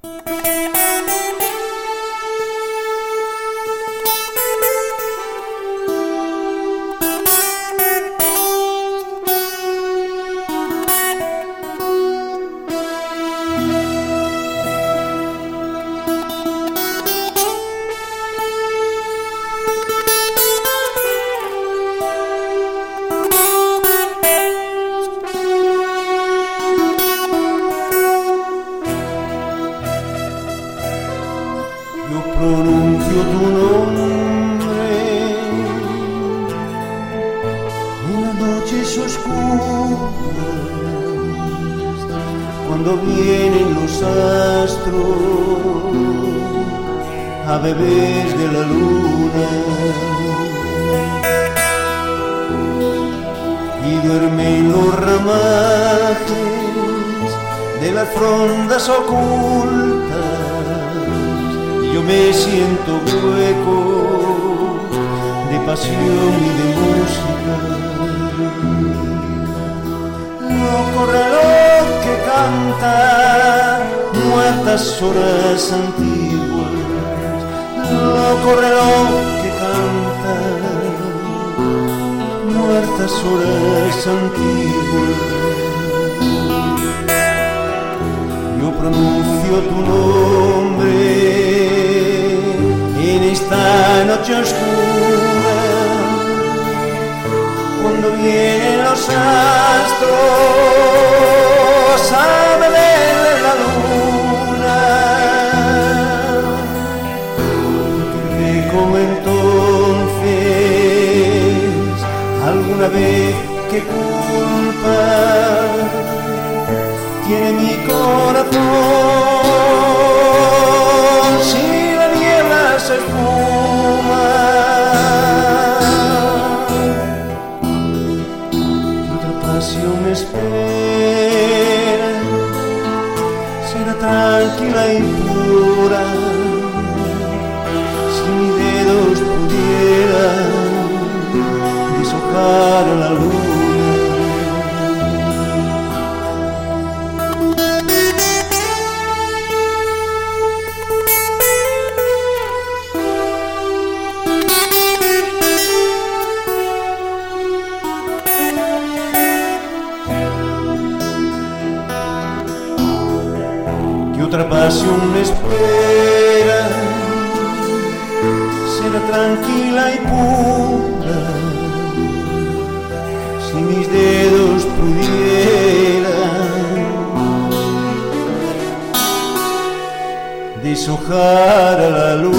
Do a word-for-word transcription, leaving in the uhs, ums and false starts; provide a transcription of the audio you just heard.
Yo pronuncio tu nombre en las noches oscuras, cuando vienen los astros a bebés de la luna y duermen los ramajes de las frondas ocultas. Yo me siento hueco de pasión y de música. Loco reloj que canta muertas horas antiguas. Loco reloj que canta muertas horas antiguas. Yo pronuncio tu nombre en esta noche oscura, cuando vienen los astros a beber de la luna, que como entonces alguna vez que culpa tiene mi corazón si la niebla se espuma. Y otra pasión me espera, será tranquila y pura, si mis dedos pudieran deshojar la luna. Que otra pasión me espera, será tranquila y pura, si mis dedos pudieran deshojar a la luz.